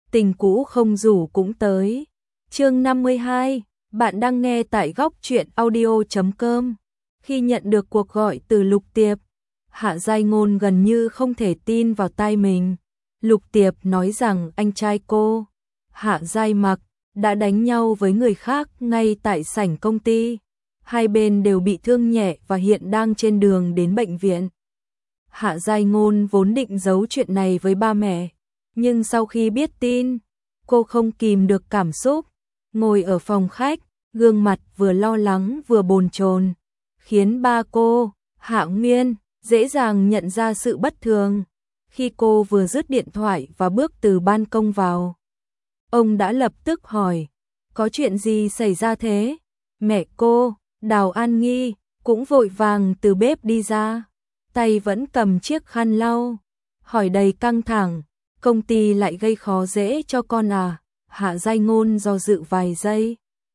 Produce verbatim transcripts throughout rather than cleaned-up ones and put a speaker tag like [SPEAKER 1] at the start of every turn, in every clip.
[SPEAKER 1] tình cũ không rủ cũng tới. Chương năm mươi hai, bạn đang nghe tại góc truyện audio chấm com. Khi nhận được cuộc gọi từ Lục Tiệp, Hạ Giai Ngôn gần như không thể tin vào tai mình. Lục Tiệp nói rằng anh trai cô, Hạ Giai Mặc, đã đánh nhau với người khác ngay tại sảnh công ty. Hai bên đều bị thương nhẹ và hiện đang trên đường đến bệnh viện. Hạ Giai Ngôn vốn định giấu chuyện này với ba mẹ, nhưng sau khi biết tin, cô không kìm được cảm xúc, ngồi ở phòng khách, gương mặt vừa lo lắng vừa bồn chồn, khiến ba cô, Hạ Nguyên, dễ dàng nhận ra sự bất thường. Khi cô vừa dứt điện thoại và bước từ ban công vào, ông đã lập tức hỏi, có chuyện gì xảy ra thế? Mẹ cô, Đào An Nghi, cũng vội vàng từ bếp đi ra, tay vẫn cầm chiếc khăn lau, hỏi đầy căng thẳng, công ty lại gây khó dễ cho con à? Hạ Giai Ngôn do dự vài giây,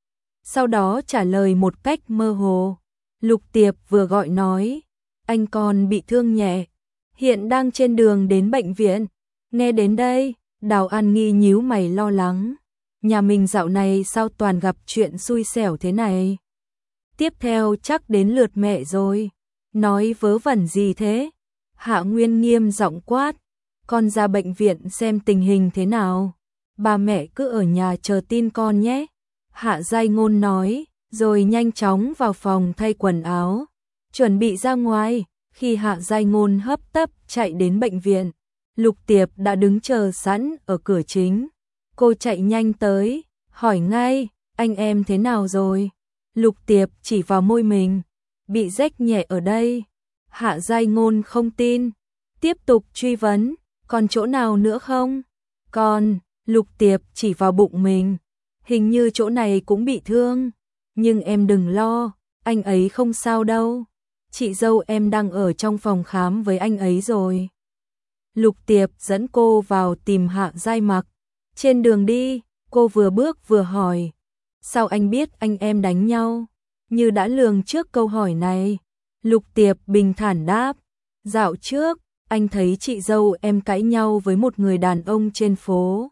[SPEAKER 1] sau đó trả lời một cách mơ hồ. Lục Tiệp vừa gọi nói, anh con bị thương nhẹ, hiện đang trên đường đến bệnh viện. Nghe đến đây, Đào An Nghi nhíu mày lo lắng, nhà mình dạo này sao toàn gặp chuyện xui xẻo thế này? Tiếp theo chắc đến lượt mẹ rồi. Nói vớ vẩn gì thế? Hạ Nguyên nghiêm giọng quát, con ra bệnh viện xem tình hình thế nào. Ba mẹ cứ ở nhà chờ tin con nhé. Hạ Giai Ngôn nói, rồi nhanh chóng vào phòng thay quần áo, chuẩn bị ra ngoài. Khi Hạ Giai Ngôn hấp tấp chạy đến bệnh viện, Lục Tiệp đã đứng chờ sẵn ở cửa chính. Cô chạy nhanh tới, hỏi ngay, anh em thế nào rồi? Lục Tiệp chỉ vào môi mình, bị rách nhẹ ở đây. Hạ Giai Ngôn không tin, tiếp tục truy vấn, còn chỗ nào nữa không? Còn, Lục Tiệp chỉ vào bụng mình, hình như chỗ này cũng bị thương, nhưng em đừng lo, anh ấy không sao đâu. Chị dâu em đang ở trong phòng khám với anh ấy rồi. Lục Tiệp dẫn cô vào tìm Hạ Giai Mặc. Trên đường đi, cô vừa bước vừa hỏi, sao anh biết anh em đánh nhau? Như đã lường trước câu hỏi này, Lục Tiệp bình thản đáp, dạo trước, anh thấy chị dâu em cãi nhau với một người đàn ông trên phố.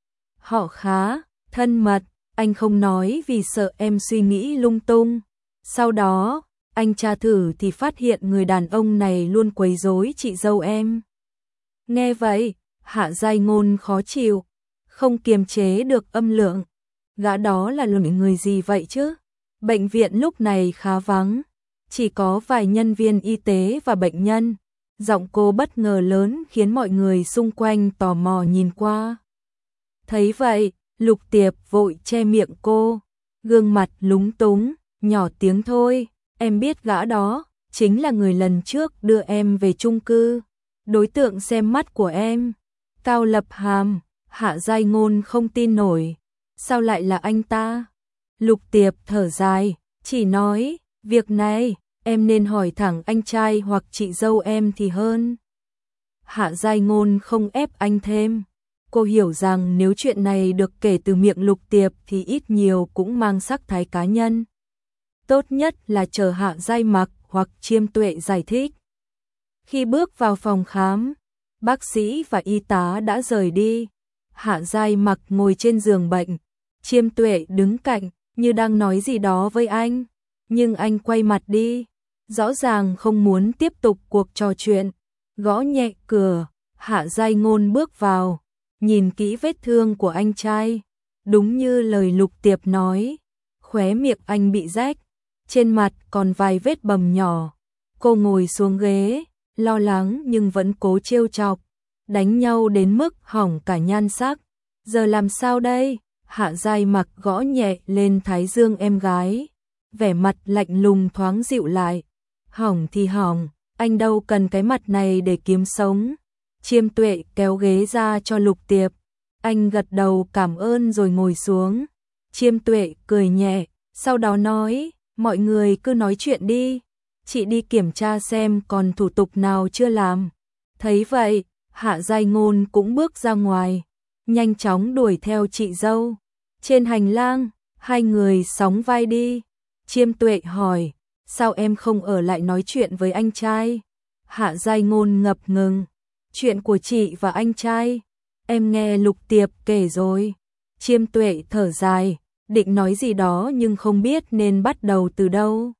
[SPEAKER 1] Họ khá thân mật, anh không nói vì sợ em suy nghĩ lung tung. Sau đó, anh tra thử thì phát hiện người đàn ông này luôn quấy rối chị dâu em. Nghe vậy, Hạ Giai Ngôn khó chịu, không kiềm chế được âm lượng. Gã đó là người gì vậy chứ? Bệnh viện lúc này khá vắng, chỉ có vài nhân viên y tế và bệnh nhân. Giọng cô bất ngờ lớn khiến mọi người xung quanh tò mò nhìn qua. Thấy vậy, Lục Tiệp vội che miệng cô, gương mặt lúng túng, nhỏ tiếng thôi, em biết gã đó, chính là người lần trước đưa em về chung cư, đối tượng xem mắt của em. Cao Lập Hàm. Hạ Giai Ngôn không tin nổi, sao lại là anh ta? Lục Tiệp thở dài, chỉ nói, việc này, em nên hỏi thẳng anh trai hoặc chị dâu em thì hơn. Hạ Giai Ngôn không ép anh thêm, cô hiểu rằng nếu chuyện này được kể từ miệng Lục Tiệp thì ít nhiều cũng mang sắc thái cá nhân. Tốt nhất là chờ Hạ Giai Mặc hoặc Chiêm Tuệ giải thích. Khi bước vào phòng khám, bác sĩ và y tá đã rời đi. Hạ Giai Mặc ngồi trên giường bệnh, Chiêm Tuệ đứng cạnh, như đang nói gì đó với anh, nhưng anh quay mặt đi, rõ ràng không muốn tiếp tục cuộc trò chuyện. Gõ nhẹ cửa, Hạ Giai Ngôn bước vào, nhìn kỹ vết thương của anh trai, đúng như lời Lục Tiệp nói, khóe miệng anh bị rách, trên mặt còn vài vết bầm nhỏ. Cô ngồi xuống ghế, lo lắng nhưng vẫn cố trêu chọc, đánh nhau đến mức hỏng cả nhan sắc. Giờ làm sao đây? Hạ Giai Mặc gõ nhẹ lên thái dương em gái, vẻ mặt lạnh lùng thoáng dịu lại. Hỏng thì hỏng, anh đâu cần cái mặt này để kiếm sống. Chiêm Tuệ kéo ghế ra cho Lục Tiệp, anh gật đầu cảm ơn rồi ngồi xuống. Chiêm Tuệ cười nhẹ, sau đó nói, mọi người cứ nói chuyện đi, chị đi kiểm tra xem còn thủ tục nào chưa làm. Thấy vậy, Hạ Giai Ngôn cũng bước ra ngoài, nhanh chóng đuổi theo chị dâu. Trên hành lang, hai người sóng vai đi. Chiêm Tuệ hỏi, sao em không ở lại nói chuyện với anh trai? Hạ Giai Ngôn ngập ngừng, chuyện của chị và anh trai, em nghe Lục Tiệp kể rồi. Chiêm Tuệ thở dài, định nói gì đó nhưng không biết nên bắt đầu từ đâu.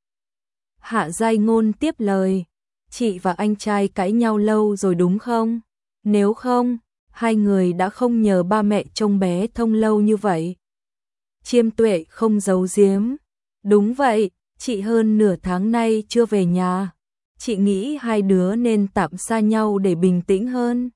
[SPEAKER 1] Hạ Giai Ngôn tiếp lời, chị và anh trai cãi nhau lâu rồi đúng không? Nếu không, hai người đã không nhờ ba mẹ trông bé Thông lâu như vậy. Chiêm Tuệ không giấu giếm, đúng vậy, chị hơn nửa tháng nay chưa về nhà. Chị nghĩ hai đứa nên tạm xa nhau để bình tĩnh hơn.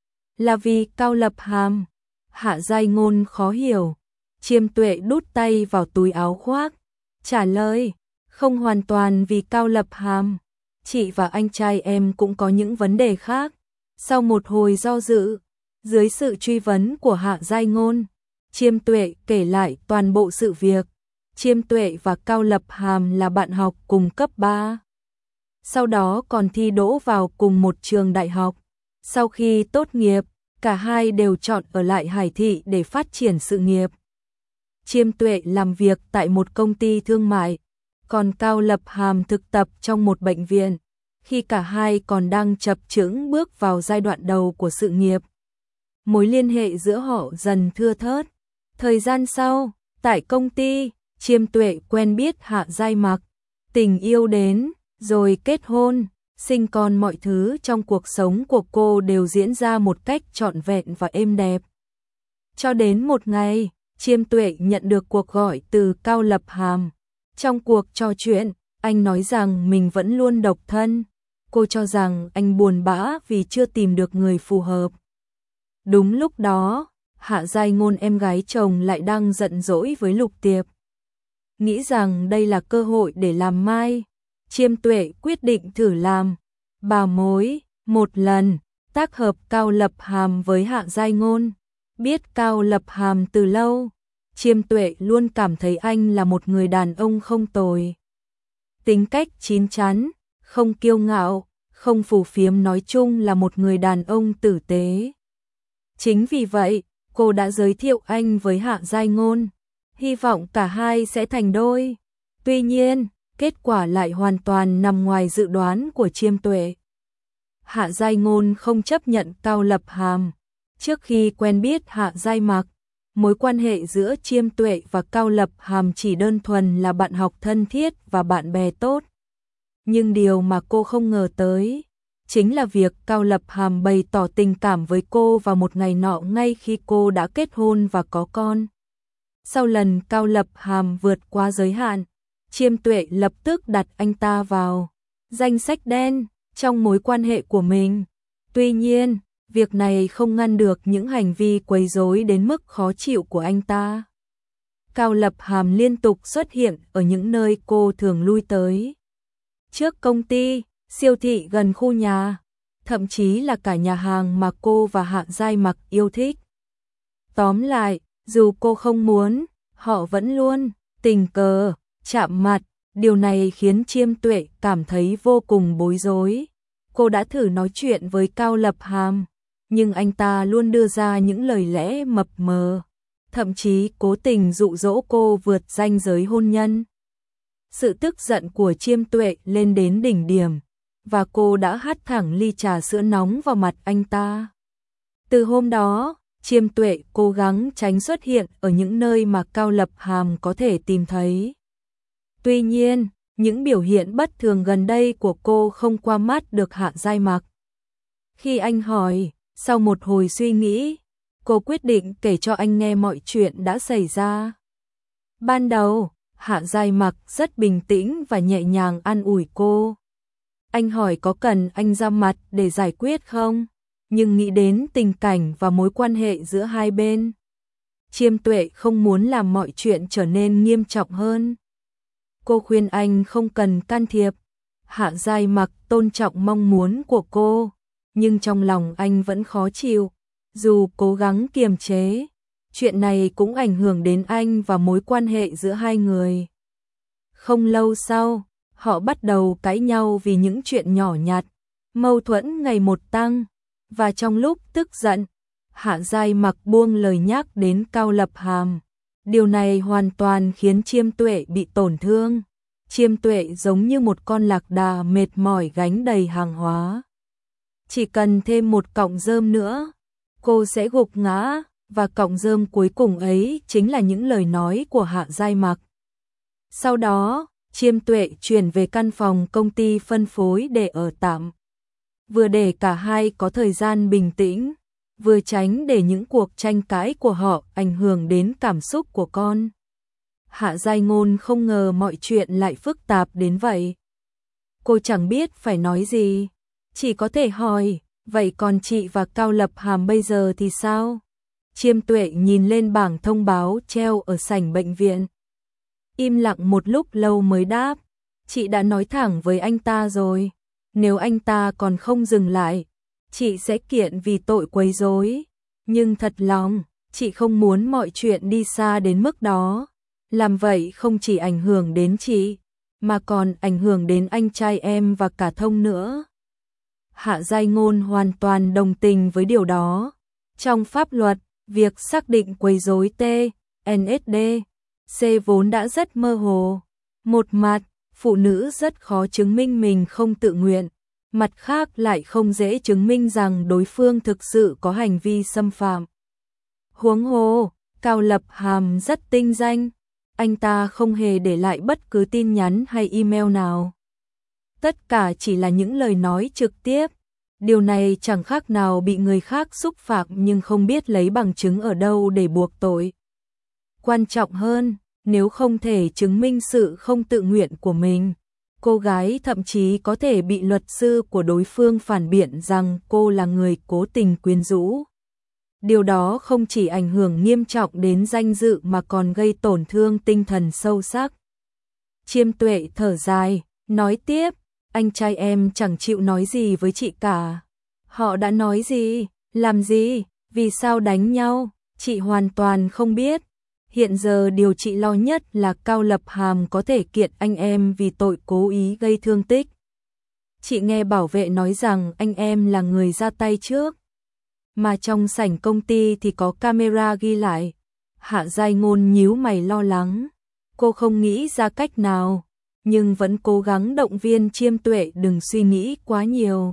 [SPEAKER 1] Là vì Cao Lập Hàm? Hạ Giai Ngôn khó hiểu. Chiêm Tuệ đút tay vào túi áo khoác, trả lời, không hoàn toàn vì Cao Lập Hàm. Chị và anh trai em cũng có những vấn đề khác. Sau một hồi do dự, dưới sự truy vấn của Hạ Giai Ngôn, Chiêm Tuệ kể lại toàn bộ sự việc. Chiêm Tuệ và Cao Lập Hàm là bạn học cùng cấp ba. Sau đó còn thi đỗ vào cùng một trường đại học. Sau khi tốt nghiệp, cả hai đều chọn ở lại Hải Thị để phát triển sự nghiệp. Chiêm Tuệ làm việc tại một công ty thương mại, còn Cao Lập Hàm thực tập trong một bệnh viện, khi cả hai còn đang chập chững bước vào giai đoạn đầu của sự nghiệp. Mối liên hệ giữa họ dần thưa thớt. Thời gian sau, tại công ty, Chiêm Tuệ quen biết Hạ Giai Mặc, tình yêu đến, rồi kết hôn, sinh con, mọi thứ trong cuộc sống của cô đều diễn ra một cách trọn vẹn và êm đẹp. Cho đến một ngày, Chiêm Tuệ nhận được cuộc gọi từ Cao Lập Hàm. Trong cuộc trò chuyện, anh nói rằng mình vẫn luôn độc thân. Cô cho rằng anh buồn bã vì chưa tìm được người phù hợp. Đúng lúc đó, Hạ Giai Ngôn em gái chồng lại đang giận dỗi với Lục Tiệp. Nghĩ rằng đây là cơ hội để làm mai, Chiêm Tuệ quyết định thử làm bà mối một lần, tác hợp Cao Lập Hàm với Hạ Giai Ngôn. Biết Cao Lập Hàm từ lâu, Chiêm Tuệ luôn cảm thấy anh là một người đàn ông không tồi. Tính cách chín chắn, không kiêu ngạo, không phù phiếm, nói chung là một người đàn ông tử tế. Chính vì vậy, cô đã giới thiệu anh với Hạ Giai Ngôn, hy vọng cả hai sẽ thành đôi. Tuy nhiên, kết quả lại hoàn toàn nằm ngoài dự đoán của Chiêm Tuệ. Hạ Giai Ngôn không chấp nhận Cao Lập Hàm. Trước khi quen biết Hạ Giai Mặc, mối quan hệ giữa Chiêm Tuệ và Cao Lập Hàm chỉ đơn thuần là bạn học thân thiết và bạn bè tốt. Nhưng điều mà cô không ngờ tới chính là việc Cao Lập Hàm bày tỏ tình cảm với cô vào một ngày nọ ngay khi cô đã kết hôn và có con. Sau lần Cao Lập Hàm vượt qua giới hạn, Chiêm Tuệ lập tức đặt anh ta vào danh sách đen trong mối quan hệ của mình. Tuy nhiên, việc này không ngăn được những hành vi quấy rối đến mức khó chịu của anh ta. Cao Lập Hàm liên tục xuất hiện ở những nơi cô thường lui tới. Trước công ty, siêu thị gần khu nhà, thậm chí là cả nhà hàng mà cô và Hạ Giai Mặc yêu thích. Tóm lại, dù cô không muốn, họ vẫn luôn tình cờ chạm mặt. Điều này khiến Chiêm Tuệ cảm thấy vô cùng bối rối. Cô đã thử nói chuyện với Cao Lập Hàm, nhưng anh ta luôn đưa ra những lời lẽ mập mờ, thậm chí cố tình dụ dỗ cô vượt ranh giới hôn nhân. Sự tức giận của Chiêm Tuệ lên đến đỉnh điểm, và cô đã hắt thẳng ly trà sữa nóng vào mặt anh ta. Từ hôm đó, Chiêm Tuệ cố gắng tránh xuất hiện ở những nơi mà Cao Lập Hàm có thể tìm thấy. Tuy nhiên, những biểu hiện bất thường gần đây của cô không qua mắt được Hạ Giai Mặc. Khi anh hỏi, sau một hồi suy nghĩ, cô quyết định kể cho anh nghe mọi chuyện đã xảy ra. Ban đầu, Hạ Giai Mặc rất bình tĩnh và nhẹ nhàng an ủi cô. Anh hỏi có cần anh ra mặt để giải quyết không? Nhưng nghĩ đến tình cảnh và mối quan hệ giữa hai bên, Chiêm Tuệ không muốn làm mọi chuyện trở nên nghiêm trọng hơn. Cô khuyên anh không cần can thiệp. Hạ Giai Mặc tôn trọng mong muốn của cô, nhưng trong lòng anh vẫn khó chịu. Dù cố gắng kiềm chế, chuyện này cũng ảnh hưởng đến anh và mối quan hệ giữa hai người. Không lâu sau, họ bắt đầu cãi nhau vì những chuyện nhỏ nhặt, mâu thuẫn ngày một tăng, và trong lúc tức giận, Hạ Giai Mặc buông lời nhắc đến Cao Lập Hàm. Điều này hoàn toàn khiến Chiêm Tuệ bị tổn thương. Chiêm Tuệ giống như một con lạc đà mệt mỏi gánh đầy hàng hóa. Chỉ cần thêm một cọng rơm nữa, cô sẽ gục ngã, và cọng rơm cuối cùng ấy chính là những lời nói của Hạ Giai Mặc. Sau đó, Chiêm Tuệ chuyển về căn phòng công ty phân phối để ở tạm. Vừa để cả hai có thời gian bình tĩnh, vừa tránh để những cuộc tranh cãi của họ ảnh hưởng đến cảm xúc của con. Hạ Giai Ngôn không ngờ mọi chuyện lại phức tạp đến vậy. Cô chẳng biết phải nói gì, chỉ có thể hỏi, vậy còn chị và Cao Lập Hàm bây giờ thì sao? Chiêm Tuệ nhìn lên bảng thông báo treo ở sảnh bệnh viện. Im lặng một lúc lâu mới đáp, chị đã nói thẳng với anh ta rồi, nếu anh ta còn không dừng lại, chị sẽ kiện vì tội quấy rối. Nhưng thật lòng, chị không muốn mọi chuyện đi xa đến mức đó. Làm vậy không chỉ ảnh hưởng đến chị, mà còn ảnh hưởng đến anh trai em và cả Thông nữa. Hạ Giai Ngôn hoàn toàn đồng tình với điều đó. Trong pháp luật, việc xác định quấy rối T N S D C vốn đã rất mơ hồ. Một mặt, phụ nữ rất khó chứng minh mình không tự nguyện, mặt khác lại không dễ chứng minh rằng đối phương thực sự có hành vi xâm phạm. Huống hồ, Cao Lập Hàm rất tinh danh, anh ta không hề để lại bất cứ tin nhắn hay email nào. Tất cả chỉ là những lời nói trực tiếp. Điều này chẳng khác nào bị người khác xúc phạm nhưng không biết lấy bằng chứng ở đâu để buộc tội. Quan trọng hơn, nếu không thể chứng minh sự không tự nguyện của mình, cô gái thậm chí có thể bị luật sư của đối phương phản biện rằng cô là người cố tình quyến rũ. Điều đó không chỉ ảnh hưởng nghiêm trọng đến danh dự mà còn gây tổn thương tinh thần sâu sắc. Chiêm Tuệ thở dài, nói tiếp, anh trai em chẳng chịu nói gì với chị cả. Họ đã nói gì, làm gì, vì sao đánh nhau, chị hoàn toàn không biết. Hiện giờ điều chị lo nhất là Cao Lập Hàm có thể kiện anh em vì tội cố ý gây thương tích. Chị nghe bảo vệ nói rằng anh em là người ra tay trước, mà trong sảnh công ty thì có camera ghi lại. Hạ Giai Ngôn nhíu mày lo lắng, cô không nghĩ ra cách nào, nhưng vẫn cố gắng động viên Chiêm Tuệ đừng suy nghĩ quá nhiều.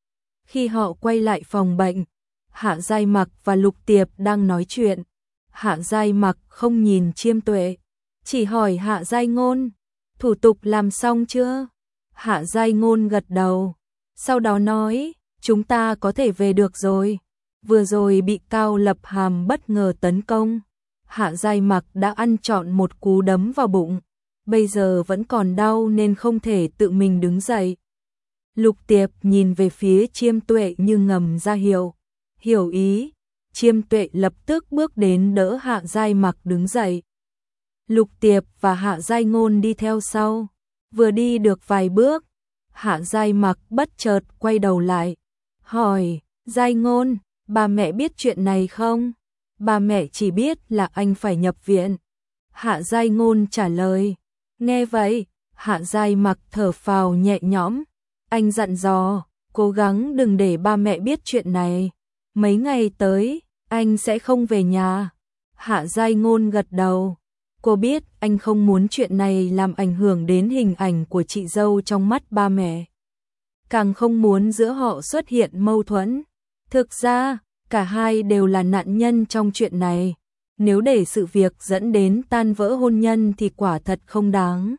[SPEAKER 1] Khi họ quay lại phòng bệnh, Hạ Giai Mặc và Lục Tiệp đang nói chuyện. Hạ Giai Mặc không nhìn Chiêm Tuệ, chỉ hỏi Hạ Giai Ngôn, thủ tục làm xong chưa? Hạ Giai Ngôn gật đầu, sau đó nói, chúng ta có thể về được rồi. Vừa rồi bị Cao Lập Hàm bất ngờ tấn công, Hạ Giai Mặc đã ăn trọn một cú đấm vào bụng, bây giờ vẫn còn đau nên không thể tự mình đứng dậy. Lục Tiệp nhìn về phía Chiêm Tuệ như ngầm ra hiệu, hiểu ý. Chiêm Tuệ lập tức bước đến đỡ Hạ Giai Mặc đứng dậy. Lục Tiệp và Hạ Giai Ngôn đi theo sau. Vừa đi được vài bước, Hạ Giai Mặc bất chợt quay đầu lại, hỏi, Giai Ngôn, bà mẹ biết chuyện này không? Bà mẹ chỉ biết là anh phải nhập viện. Hạ Giai Ngôn trả lời. Nghe vậy, Hạ Giai Mặc thở phào nhẹ nhõm. Anh dặn dò, cố gắng đừng để ba mẹ biết chuyện này. Mấy ngày tới, anh sẽ không về nhà. Hạ Giai Ngôn gật đầu. Cô biết anh không muốn chuyện này làm ảnh hưởng đến hình ảnh của chị dâu trong mắt ba mẹ. Càng không muốn giữa họ xuất hiện mâu thuẫn. Thực ra, cả hai đều là nạn nhân trong chuyện này. Nếu để sự việc dẫn đến tan vỡ hôn nhân thì quả thật không đáng.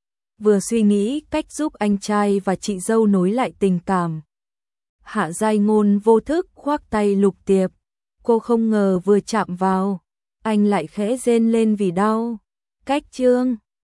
[SPEAKER 1] Vừa suy nghĩ cách giúp anh trai và chị dâu nối lại tình cảm, Hạ Giai Ngôn vô thức khoác tay Lục Tiệp. Cô không ngờ vừa chạm vào, anh lại khẽ rên lên vì đau. Cách chương